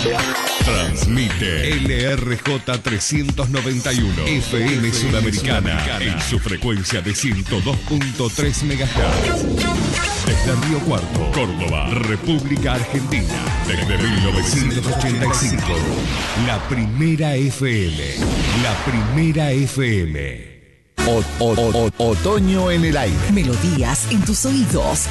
Transmite LRJ 391 FM Sudamericana en su frecuencia de 102.3 MHz. Desde Río Cuarto, Córdoba, República Argentina. Desde 1985. La primera FM. La primera FM. Otoño en el aire. Melodías en tus oídos.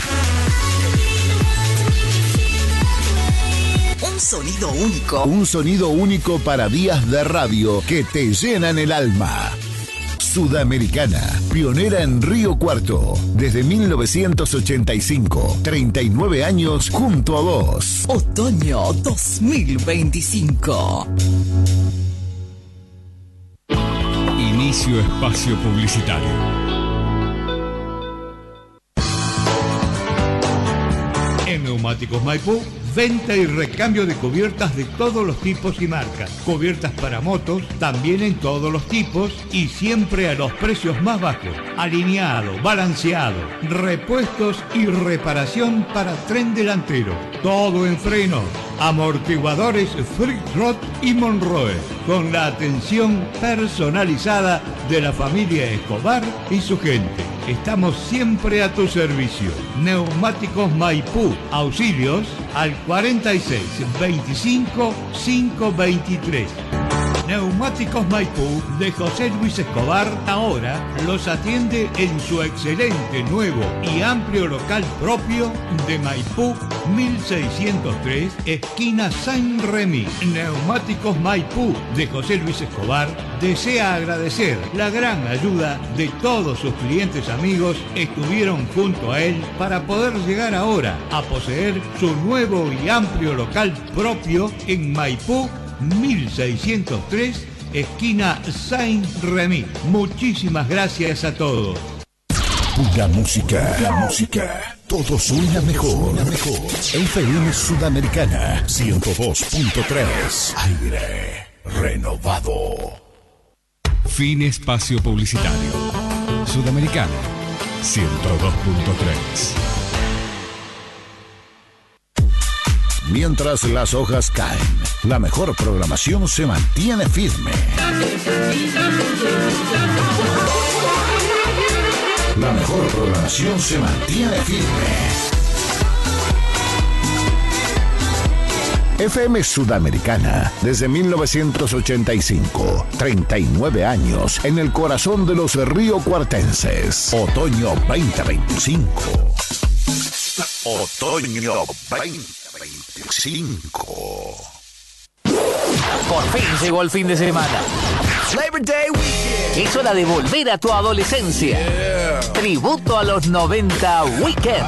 Un sonido único. Un sonido único para días de radio que te llenan el alma. Sudamericana, pionera en Río Cuarto. Desde 1985, 39 años junto a vos. Otoño 2025. Inicio espacio publicitario. En Neumáticos Maipú, venta y recambio de cubiertas de todos los tipos y marcas. Cubiertas para motos, también en todos los tipos y siempre a los precios más bajos. Alineado, balanceado, repuestos y reparación para tren delantero. Todo en frenos, amortiguadores Freak Rod y Monroe. Con la atención personalizada de la familia Escobar y su gente. Estamos siempre a tu servicio. Neumáticos Maipú. Auxilios al 46 25 523. Neumáticos Maipú de José Luis Escobar ahora los atiende en su excelente nuevo y amplio local propio de Maipú 1603, esquina Saint-Remy. Neumáticos Maipú de José Luis Escobar desea agradecer la gran ayuda de todos sus clientes amigos que estuvieron junto a él para poder llegar ahora a poseer su nuevo y amplio local propio en Maipú 1603, esquina Saint-Remy. Muchísimas gracias a todos. La música. Todo suena mejor. FM Sudamericana 102.3. Aire renovado. Fin espacio publicitario. Sudamericana 102.3. Mientras las hojas caen, la mejor programación se mantiene firme. La mejor programación se mantiene firme. FM Sudamericana, desde 1985, 39 años en el corazón de los riocuartenses. Otoño 2025. Otoño 2025. Por fin llegó el fin de semana. Labor Day Weekend. Es hora de volver a tu adolescencia. Yeah. Tributo a los 90 Weekend.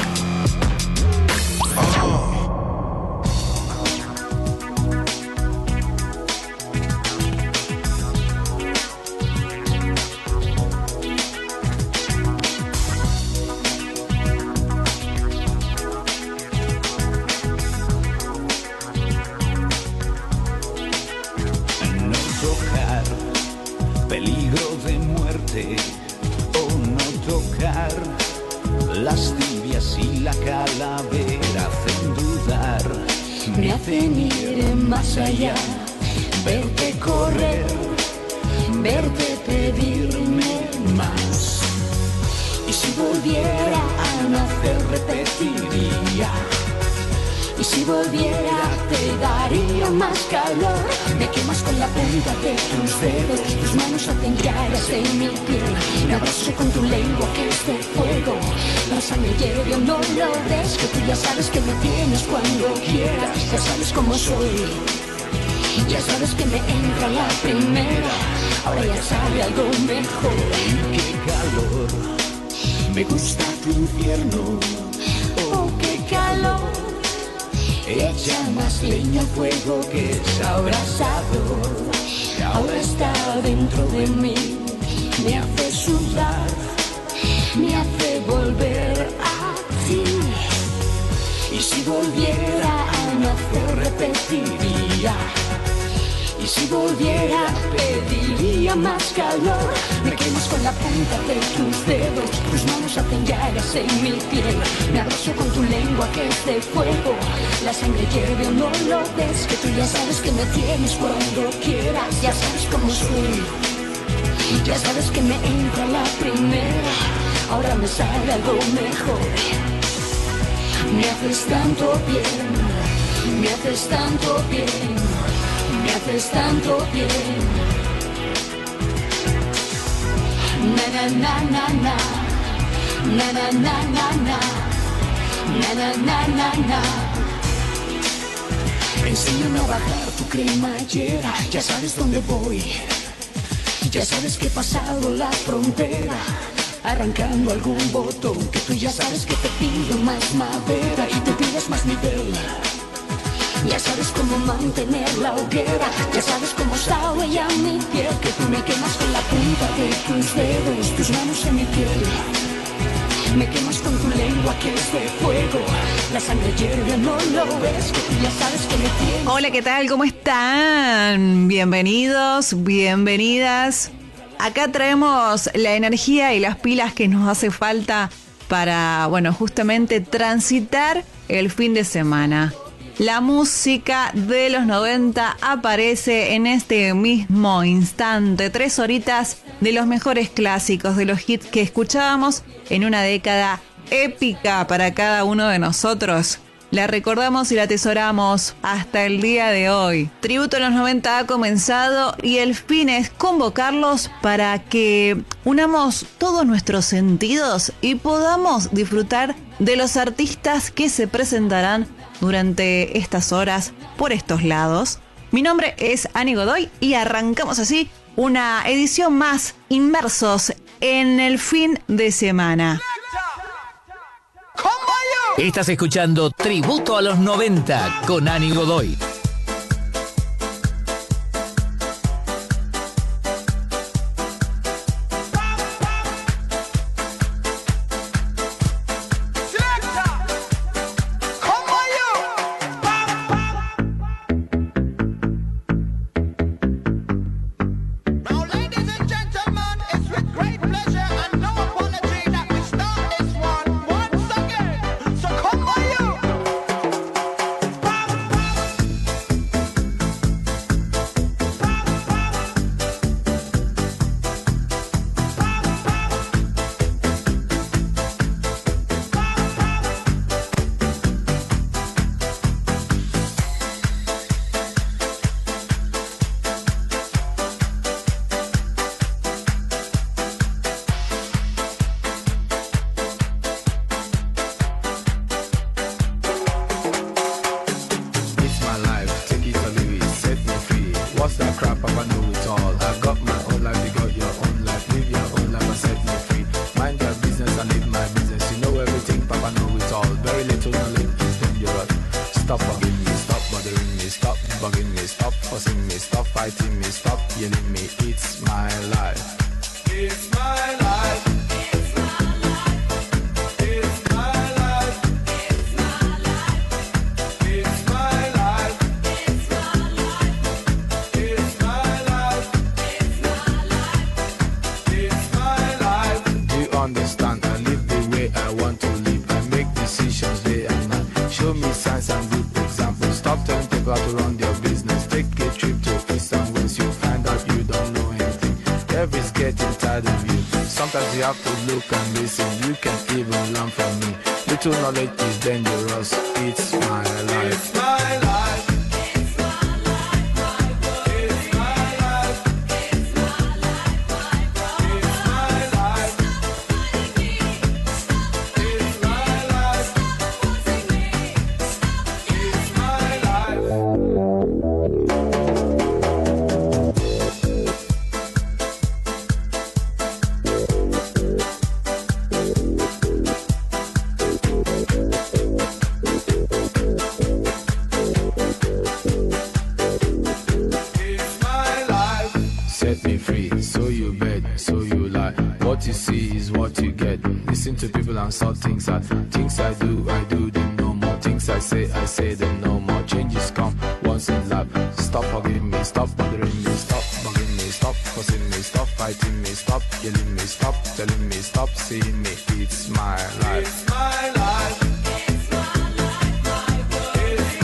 Las tibias y la calavera hacen dudar, me hacen ir más allá, verte correr, verte pedirme más. Y si volviera a nacer repetiría, y si volviera te daría más calor. Me quemas con la punta de tus dedos, tus manos hacen llagas en mi piel. Me abrazo con tu lengua que es de fuego. La sangre hierve o no lo ves, que tú ya sabes que me tienes cuando quieras. Ya sabes cómo soy, ya sabes que me entra la primera. Ahora ya sabe algo mejor. Qué calor, me gusta tu infierno. Oh, qué calor. Echa más leña al fuego que es abrasador. Ahora está dentro de mí, me hace sudar, me hace volver a ti. Y si volviera a nacer repetiría, y si volviera pediría más calor. Me quemas con la punta de tus dedos, tus manos hacen llagas en mi piel. Me abrazo con tu lengua que es de fuego. La sangre hierve o no lo ves, que tú ya sabes que me tienes cuando quieras. Ya sabes cómo soy, ya sabes que me entra la primera. Ahora me sale algo mejor. Me haces tanto bien, me haces tanto bien, me haces tanto bien. Na na na na na, na na na na na, na na na na na. Enséñame a bajar tu cremallera, ya sabes dónde voy, ya sabes que he pasado la frontera, arrancando algún botón, que tú ya sabes que te pido más madera y te pides más nivel. Ya sabes cómo mantener la hoguera, ya sabes cómo sabe ya mi piel, que tú me quemas con la punta de tus dedos, tus manos en mi piel. Me quemas con tu lengua que es de fuego. La sangre hierve, no lo ves, que tú ya sabes que me tienes. Hola, ¿qué tal? ¿Cómo están? Bienvenidos, bienvenidas. Acá traemos la energía y las pilas que nos hace falta para, bueno, justamente transitar el fin de semana. La música de los 90 aparece en este mismo instante. 3 horitas de los mejores clásicos, de los hits que escuchábamos en una década épica para cada uno de nosotros. La recordamos y la atesoramos hasta el día de hoy. Tributo a los 90 ha comenzado y el fin es convocarlos para que unamos todos nuestros sentidos y podamos disfrutar de los artistas que se presentarán durante estas horas por estos lados. Mi nombre es Ani Godoy y arrancamos así una edición más inmersos en el fin de semana. Estás escuchando Tributo a los 90 con Ani Godoy. Knowledge is dangerous. It's my life. It's my life. It's my life, my world. It's my life. It's my life, my world. It's my life. It's my life. It's my to people and saw things I do them no more. Things I say them no more. Changes come once in life. Stop forgiving me, stop bothering me, stop bugging me, stop fussing me, stop fighting me, stop yelling me, stop telling me, stop seeing me. It's my life. It's my life. It's my life, my world. It's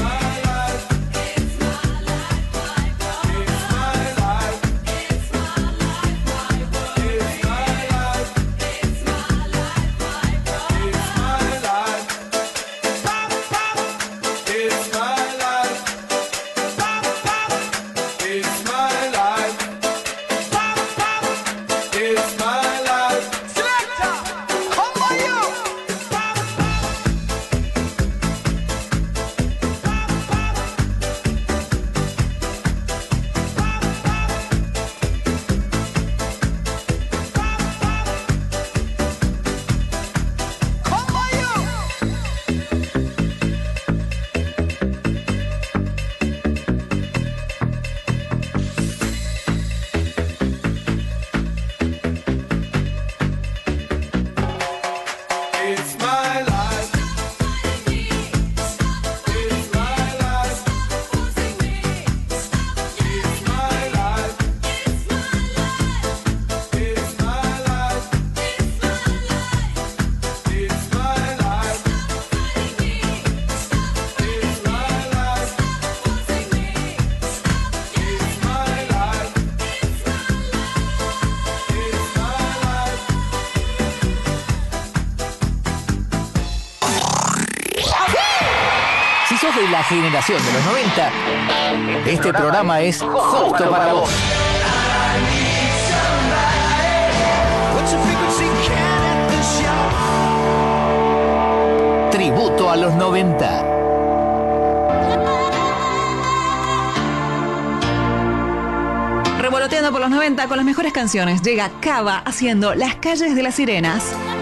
Si sos de la generación de los 90, este programa es justo para vos. Tributo a los 90. Revoloteando por los 90 con las mejores canciones. Llega Cava haciendo Las calles de las sirenas.